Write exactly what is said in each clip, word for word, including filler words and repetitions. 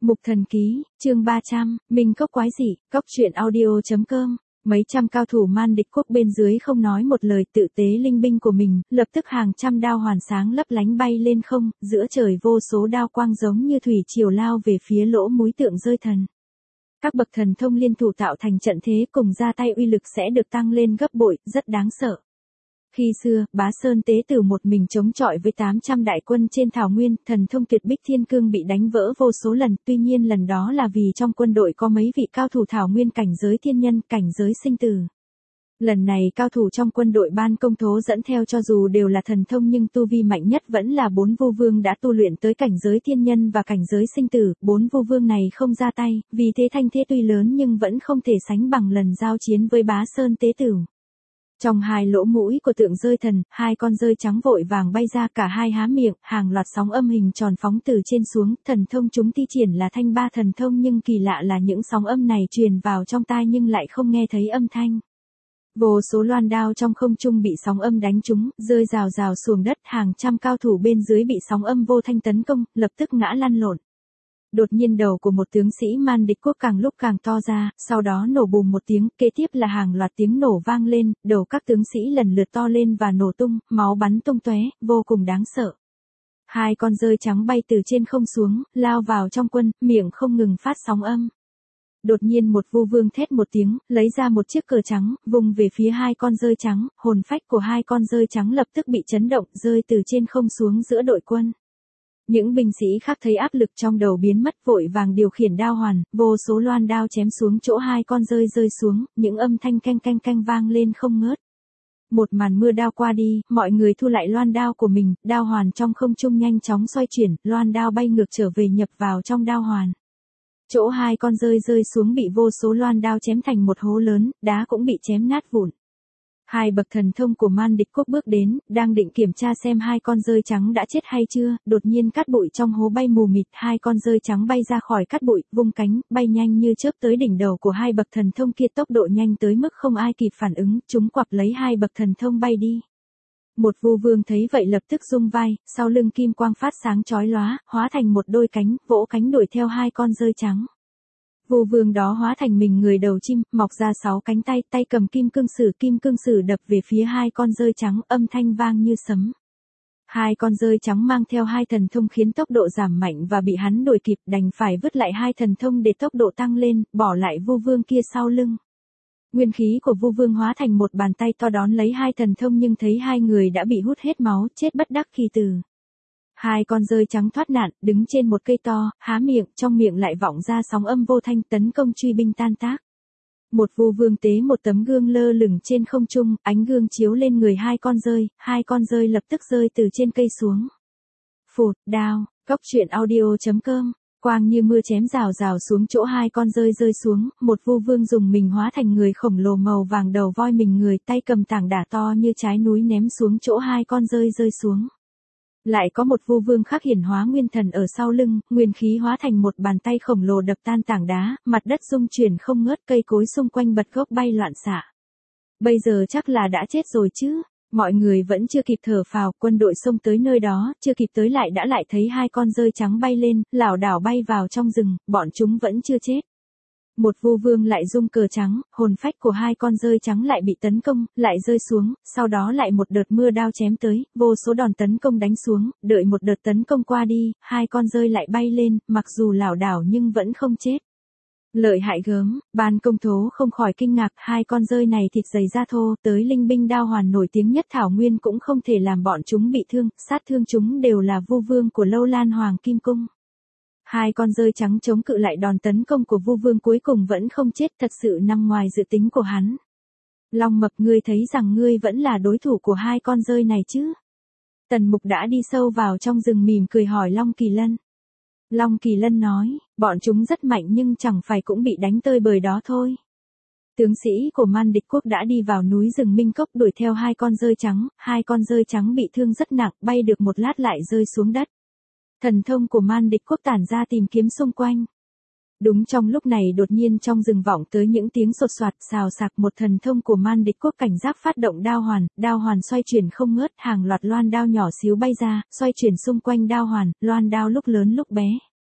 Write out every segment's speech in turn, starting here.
Mục Thần Ký, chương ba trăm, Minh Cốc Quái Dị, cốc truyện audio.com. Mấy trăm cao thủ Man Địch Quốc bên dưới không nói một lời, tự tế linh binh của mình, lập tức hàng trăm đao hoàn sáng lấp lánh bay lên không, giữa trời vô số đao quang giống như thủy triều lao về phía lỗ mũi tượng rơi thần. Các bậc thần thông liên thủ tạo thành trận thế cùng ra tay uy lực sẽ được tăng lên gấp bội, rất đáng sợ. Khi xưa, Bá Sơn tế tử một mình chống chọi với tám trăm đại quân trên thảo nguyên, thần thông tuyệt bích thiên cương bị đánh vỡ vô số lần, tuy nhiên lần đó là vì trong quân đội có mấy vị cao thủ thảo nguyên cảnh giới thiên nhân, cảnh giới sinh tử. Lần này cao thủ trong quân đội Ban Công Thố dẫn theo cho dù đều là thần thông nhưng tu vi mạnh nhất vẫn là bốn vu vương đã tu luyện tới cảnh giới thiên nhân và cảnh giới sinh tử, bốn vu vương này không ra tay, vì thế thanh thế tuy lớn nhưng vẫn không thể sánh bằng lần giao chiến với Bá Sơn tế tử. Trong hai lỗ mũi của tượng rơi thần, hai con rơi trắng vội vàng bay ra, cả hai há miệng, hàng loạt sóng âm hình tròn phóng từ trên xuống, thần thông chúng thi triển là thanh ba thần thông nhưng kỳ lạ là những sóng âm này truyền vào trong tai nhưng lại không nghe thấy âm thanh. Vô số loan đao trong không trung bị sóng âm đánh trúng, rơi rào rào xuống đất, hàng trăm cao thủ bên dưới bị sóng âm vô thanh tấn công, lập tức ngã lăn lộn. Đột nhiên đầu của một tướng sĩ Man Địch Quốc càng lúc càng to ra, sau đó nổ bùm một tiếng, kế tiếp là hàng loạt tiếng nổ vang lên, đầu các tướng sĩ lần lượt to lên và nổ tung, máu bắn tung tóe, vô cùng đáng sợ. Hai con rơi trắng bay từ trên không xuống, lao vào trong quân, miệng không ngừng phát sóng âm. Đột nhiên một vu vương thét một tiếng, lấy ra một chiếc cờ trắng, vùng về phía hai con rơi trắng, hồn phách của hai con rơi trắng lập tức bị chấn động, rơi từ trên không xuống giữa đội quân. Những binh sĩ khác thấy áp lực trong đầu biến mất vội vàng điều khiển đao hoàn, vô số loan đao chém xuống chỗ hai con rơi rơi xuống, những âm thanh canh canh canh vang lên không ngớt. Một màn mưa đao qua đi, mọi người thu lại loan đao của mình, đao hoàn trong không trung nhanh chóng xoay chuyển, loan đao bay ngược trở về nhập vào trong đao hoàn. Chỗ hai con rơi rơi xuống bị vô số loan đao chém thành một hố lớn, đá cũng bị chém nát vụn. Hai bậc thần thông của Man Địch Quốc bước đến, đang định kiểm tra xem hai con rơi trắng đã chết hay chưa, đột nhiên cát bụi trong hố bay mù mịt, hai con rơi trắng bay ra khỏi cát bụi, vung cánh, bay nhanh như chớp tới đỉnh đầu của hai bậc thần thông kia, tốc độ nhanh tới mức không ai kịp phản ứng, chúng quặp lấy hai bậc thần thông bay đi. Một vu vương thấy vậy lập tức rung vai, sau lưng kim quang phát sáng chói lóa, hóa thành một đôi cánh, vỗ cánh đuổi theo hai con rơi trắng. Vu vương đó hóa thành mình người đầu chim, mọc ra sáu cánh tay, tay cầm kim cương sử, kim cương sử đập về phía hai con rơi trắng, âm thanh vang như sấm. Hai con rơi trắng mang theo hai thần thông khiến tốc độ giảm mạnh và bị hắn đuổi kịp, đành phải vứt lại hai thần thông để tốc độ tăng lên, bỏ lại vu vương kia sau lưng. Nguyên khí của vu vương hóa thành một bàn tay to đón lấy hai thần thông nhưng thấy hai người đã bị hút hết máu, chết bất đắc kỳ tử. Hai con rơi trắng thoát nạn, đứng trên một cây to, há miệng, trong miệng lại vọng ra sóng âm vô thanh tấn công truy binh tan tác. Một vu vương tế một tấm gương lơ lửng trên không trung, ánh gương chiếu lên người hai con rơi, hai con rơi lập tức rơi từ trên cây xuống. Phụt, đao, cốc truyện audio.com. Quang như mưa chém rào rào xuống chỗ hai con rơi rơi xuống, một vu vương dùng mình hóa thành người khổng lồ màu vàng đầu voi mình người, tay cầm tảng đá to như trái núi ném xuống chỗ hai con rơi rơi xuống. Lại có một vu vương khác hiển hóa nguyên thần ở sau lưng, nguyên khí hóa thành một bàn tay khổng lồ đập tan tảng đá, mặt đất rung chuyển không ngớt, cây cối xung quanh bật gốc bay loạn xạ. Bây giờ chắc là đã chết rồi chứ. Mọi người vẫn chưa kịp thở phào, quân đội xông tới nơi đó, chưa kịp tới lại đã lại thấy hai con rơi trắng bay lên, lảo đảo bay vào trong rừng, bọn chúng vẫn chưa chết. Một vu vương lại rung cờ trắng, hồn phách của hai con rơi trắng lại bị tấn công, lại rơi xuống, sau đó lại một đợt mưa đao chém tới, vô số đòn tấn công đánh xuống, đợi một đợt tấn công qua đi, hai con rơi lại bay lên, mặc dù lảo đảo nhưng vẫn không chết. Lợi hại gớm, Ban Công Thố không khỏi kinh ngạc, hai con rơi này thịt dày da thô, tới linh binh đao hoàn nổi tiếng nhất thảo nguyên cũng không thể làm bọn chúng bị thương, sát thương chúng đều là vu vương của Lâu Lan Hoàng Kim Cung. Hai con rơi trắng chống cự lại đòn tấn công của vu vương cuối cùng vẫn không chết, thật sự nằm ngoài dự tính của hắn. Long Mập, ngươi thấy rằng ngươi vẫn là đối thủ của hai con rơi này chứ? Tần Mục đã đi sâu vào trong rừng mỉm cười hỏi Long Kỳ Lân. Long Kỳ Lân nói, bọn chúng rất mạnh nhưng chẳng phải cũng bị đánh tơi bời đó thôi. Tướng sĩ của Man Địch Quốc đã đi vào núi rừng Minh Cốc đuổi theo hai con rơi trắng, hai con rơi trắng bị thương rất nặng, bay được một lát lại rơi xuống đất. Thần thông của Man Địch Quốc tản ra tìm kiếm xung quanh. Đúng trong lúc này đột nhiên trong rừng vọng tới những tiếng sột soạt xào xạc, một thần thông của Man Địch Quốc cảnh giác phát động đao hoàn, đao hoàn xoay chuyển không ngớt, hàng loạt loan đao nhỏ xíu bay ra, xoay chuyển xung quanh đao hoàn, loan đao lúc lớn lúc bé.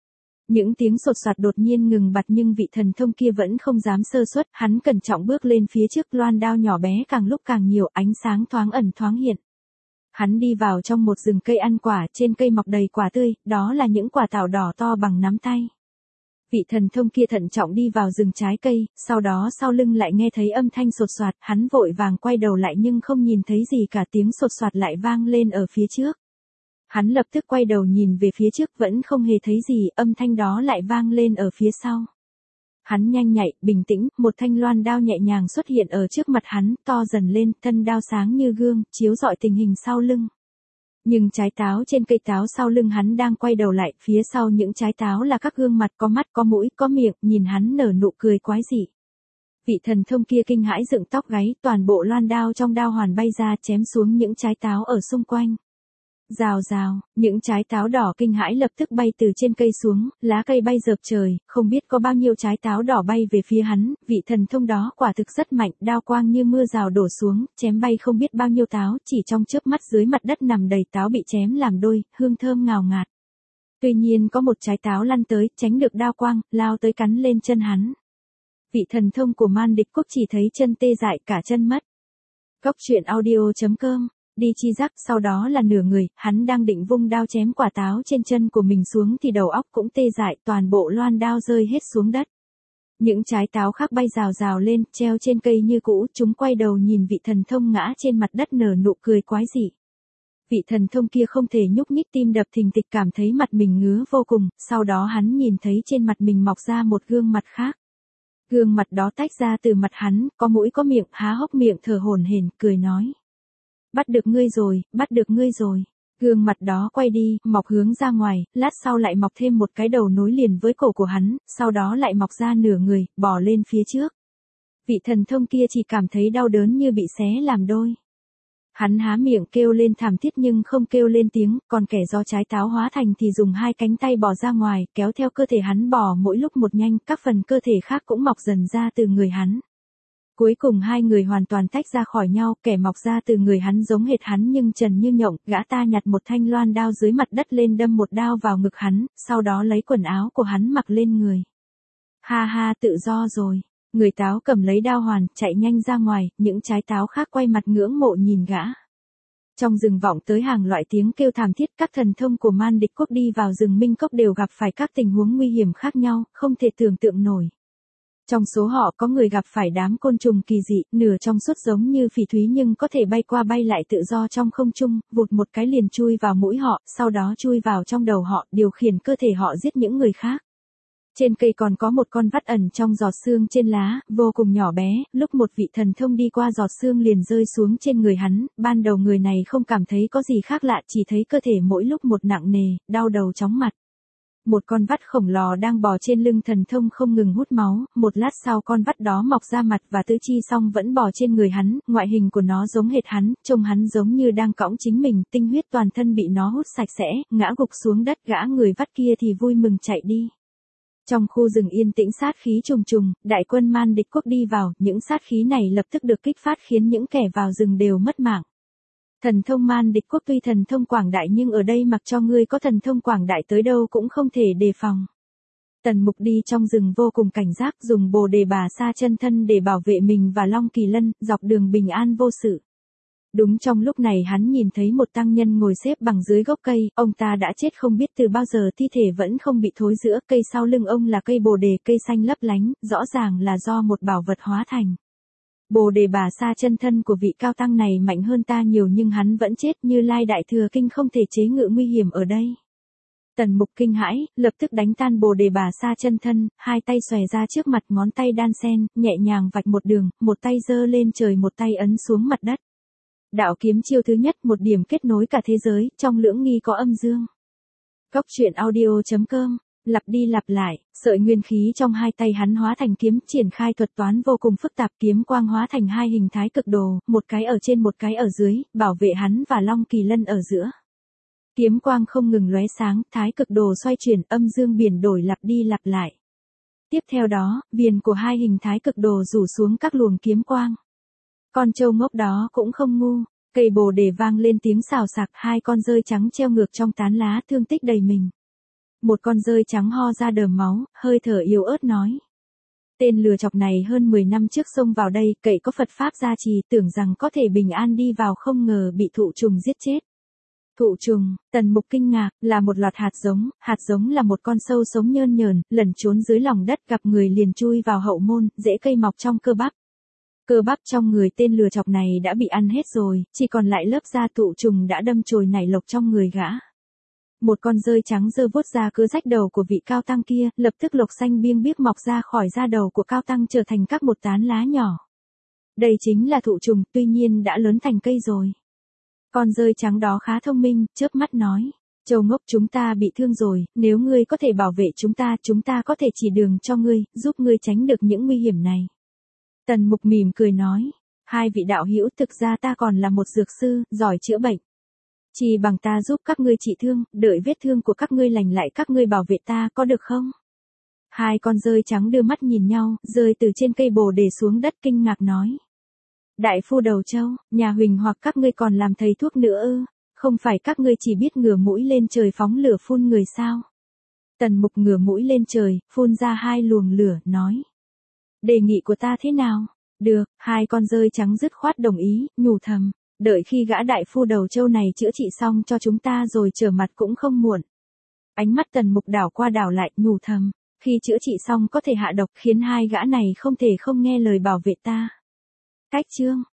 Những tiếng sột soạt đột nhiên ngừng bặt nhưng vị thần thông kia vẫn không dám sơ suất, hắn cẩn trọng bước lên phía trước, loan đao nhỏ bé càng lúc càng nhiều, ánh sáng thoáng ẩn thoáng hiện. Hắn đi vào trong một rừng cây ăn quả, trên cây mọc đầy quả tươi, đó là những quả táo đỏ to bằng nắm tay. Vị thần thông kia thận trọng đi vào rừng trái cây, sau đó sau lưng lại nghe thấy âm thanh sột soạt, hắn vội vàng quay đầu lại nhưng không nhìn thấy gì cả, tiếng sột soạt lại vang lên ở phía trước. Hắn lập tức quay đầu nhìn về phía trước vẫn không hề thấy gì, âm thanh đó lại vang lên ở phía sau. Hắn nhanh nhạy, bình tĩnh, một thanh loan đao nhẹ nhàng xuất hiện ở trước mặt hắn, to dần lên, thân đao sáng như gương, chiếu rọi tình hình sau lưng. Nhưng trái táo trên cây táo sau lưng hắn đang quay đầu lại, phía sau những trái táo là các gương mặt có mắt, có mũi, có miệng, nhìn hắn nở nụ cười quái dị. Vị thần thông kia kinh hãi dựng tóc gáy, toàn bộ loan đao trong đao hoàn bay ra chém xuống những trái táo ở xung quanh. Rào rào, những trái táo đỏ kinh hãi lập tức bay từ trên cây xuống, lá cây bay rợp trời, không biết có bao nhiêu trái táo đỏ bay về phía hắn, vị thần thông đó quả thực rất mạnh, đao quang như mưa rào đổ xuống, chém bay không biết bao nhiêu táo, chỉ trong chớp mắt dưới mặt đất nằm đầy táo bị chém làm đôi, hương thơm ngào ngạt. Tuy nhiên có một trái táo lăn tới, tránh được đao quang, lao tới cắn lên chân hắn. Vị thần thông của Man Địch Quốc chỉ thấy chân tê dại cả chân mất. Cốc truyện audio chấm com Đi chi giác, sau đó là nửa người, hắn đang định vung đao chém quả táo trên chân của mình xuống thì đầu óc cũng tê dại, toàn bộ loan đao rơi hết xuống đất. Những trái táo khác bay rào rào lên, treo trên cây như cũ, chúng quay đầu nhìn vị thần thông ngã trên mặt đất nở nụ cười quái dị. Vị thần thông kia không thể nhúc nhích, tim đập thình thịch, cảm thấy mặt mình ngứa vô cùng, sau đó hắn nhìn thấy trên mặt mình mọc ra một gương mặt khác. Gương mặt đó tách ra từ mặt hắn, có mũi có miệng, há hốc miệng thở hổn hển, cười nói. Bắt được ngươi rồi, bắt được ngươi rồi. Gương mặt đó quay đi, mọc hướng ra ngoài, lát sau lại mọc thêm một cái đầu nối liền với cổ của hắn, sau đó lại mọc ra nửa người, bò lên phía trước. Vị thần thông kia chỉ cảm thấy đau đớn như bị xé làm đôi. Hắn há miệng kêu lên thảm thiết nhưng không kêu lên tiếng, còn kẻ do trái táo hóa thành thì dùng hai cánh tay bò ra ngoài, kéo theo cơ thể hắn bò mỗi lúc một nhanh, các phần cơ thể khác cũng mọc dần ra từ người hắn. Cuối cùng hai người hoàn toàn tách ra khỏi nhau, kẻ mọc ra từ người hắn giống hệt hắn nhưng trần như nhộng, gã ta nhặt một thanh loan đao dưới mặt đất lên đâm một đao vào ngực hắn, sau đó lấy quần áo của hắn mặc lên người. Ha ha, tự do rồi. Người táo cầm lấy đao hoàn, chạy nhanh ra ngoài, những trái táo khác quay mặt ngưỡng mộ nhìn gã. Trong rừng vọng tới hàng loại tiếng kêu thảm thiết, các thần thông của Man Địch Quốc đi vào rừng Minh Cốc đều gặp phải các tình huống nguy hiểm khác nhau, không thể tưởng tượng nổi. Trong số họ có người gặp phải đám côn trùng kỳ dị, nửa trong suốt giống như phỉ thúy nhưng có thể bay qua bay lại tự do trong không trung, vụt một cái liền chui vào mũi họ, sau đó chui vào trong đầu họ, điều khiển cơ thể họ giết những người khác. Trên cây còn có một con vắt ẩn trong giọt sương trên lá, vô cùng nhỏ bé, lúc một vị thần thông đi qua giọt sương liền rơi xuống trên người hắn, ban đầu người này không cảm thấy có gì khác lạ, chỉ thấy cơ thể mỗi lúc một nặng nề, đau đầu chóng mặt. Một con vắt khổng lồ đang bò trên lưng thần thông không ngừng hút máu, một lát sau con vắt đó mọc ra mặt và tứ chi xong vẫn bò trên người hắn, ngoại hình của nó giống hệt hắn, trông hắn giống như đang cõng chính mình, tinh huyết toàn thân bị nó hút sạch sẽ, ngã gục xuống đất, gã người vắt kia thì vui mừng chạy đi. Trong khu rừng yên tĩnh sát khí trùng trùng, đại quân Man Địch Quốc đi vào, những sát khí này lập tức được kích phát khiến những kẻ vào rừng đều mất mạng. Thần thông Man Địch Quốc tuy thần thông quảng đại nhưng ở đây mặc cho ngươi có thần thông quảng đại tới đâu cũng không thể đề phòng. Tần Mục đi trong rừng vô cùng cảnh giác, dùng Bồ Đề Bà Sa chân thân để bảo vệ mình và Long Kỳ Lân, dọc đường bình an vô sự. Đúng trong lúc này hắn nhìn thấy một tăng nhân ngồi xếp bằng dưới gốc cây, ông ta đã chết không biết từ bao giờ, thi thể vẫn không bị thối rữa, cây sau lưng ông là cây bồ đề, cây xanh lấp lánh, rõ ràng là do một bảo vật hóa thành. Bồ Đề Bà Sa chân thân của vị cao tăng này mạnh hơn ta nhiều nhưng hắn vẫn chết, Như Lai Đại Thừa Kinh không thể chế ngự nguy hiểm ở đây. Tần Mục kinh hãi, lập tức đánh tan Bồ Đề Bà Sa chân thân, hai tay xòe ra trước mặt, ngón tay đan sen, nhẹ nhàng vạch một đường, một tay giơ lên trời, một tay ấn xuống mặt đất. Đạo kiếm chiêu thứ nhất, một điểm kết nối cả thế giới, trong lưỡng nghi có âm dương. Cốc truyện audio chấm com Lặp đi lặp lại, sợi nguyên khí trong hai tay hắn hóa thành kiếm, triển khai thuật toán vô cùng phức tạp, kiếm quang hóa thành hai hình thái cực đồ, một cái ở trên một cái ở dưới, bảo vệ hắn và Long Kỳ Lân ở giữa. Kiếm quang không ngừng lóe sáng, thái cực đồ xoay chuyển, âm dương biển đổi lặp đi lặp lại. Tiếp theo đó, viền của hai hình thái cực đồ rủ xuống các luồng kiếm quang. Con trâu ngốc đó cũng không ngu, cây bồ đề vang lên tiếng xào xạc, hai con rơi trắng treo ngược trong tán lá, thương tích đầy mình. Một con dơi trắng ho ra đờm máu, hơi thở yếu ớt nói. Tên lừa chọc này hơn mười năm trước xông vào đây, cậy có Phật Pháp gia trì, tưởng rằng có thể bình an đi vào, không ngờ bị thụ trùng giết chết. Thụ trùng, Tần Mục kinh ngạc, là một loạt hạt giống, hạt giống là một con sâu sống nhơn nhờn, lẩn trốn dưới lòng đất, gặp người liền chui vào hậu môn, rễ cây mọc trong cơ bắp. Cơ bắp trong người tên lừa chọc này đã bị ăn hết rồi, chỉ còn lại lớp da thụ trùng đã đâm chồi nảy lộc trong người gã. Một con dơi trắng giơ vuốt ra cứ rách đầu của vị cao tăng kia, lập tức lộc xanh biêng biếc mọc ra khỏi da đầu của cao tăng trở thành các một tán lá nhỏ. Đây chính là thụ trùng, tuy nhiên đã lớn thành cây rồi. Con dơi trắng đó khá thông minh, chớp mắt nói. Châu ngốc, chúng ta bị thương rồi, nếu ngươi có thể bảo vệ chúng ta, chúng ta có thể chỉ đường cho ngươi, giúp ngươi tránh được những nguy hiểm này. Tần Mục mỉm cười nói. Hai vị đạo hữu, thực ra ta còn là một dược sư, giỏi chữa bệnh. Chỉ bằng ta giúp các ngươi trị thương, đợi vết thương của các ngươi lành lại các ngươi bảo vệ ta, có được không? Hai con dơi trắng đưa mắt nhìn nhau, rơi từ trên cây bồ đề xuống đất kinh ngạc nói. Đại phu Đầu Châu, nhà Huỳnh hoặc các ngươi còn làm thầy thuốc nữa ư? Không phải các ngươi chỉ biết ngửa mũi lên trời phóng lửa phun người sao? Tần Mục ngửa mũi lên trời, phun ra hai luồng lửa, nói. Đề nghị của ta thế nào? Được, hai con dơi trắng dứt khoát đồng ý, nhủ thầm. Đợi khi gã đại phu Đầu Châu này chữa trị xong cho chúng ta rồi trở mặt cũng không muộn. Ánh mắt Tần Mục đảo qua đảo lại, nhủ thầm. Khi chữa trị xong có thể hạ độc khiến hai gã này không thể không nghe lời bảo vệ ta. Cách chương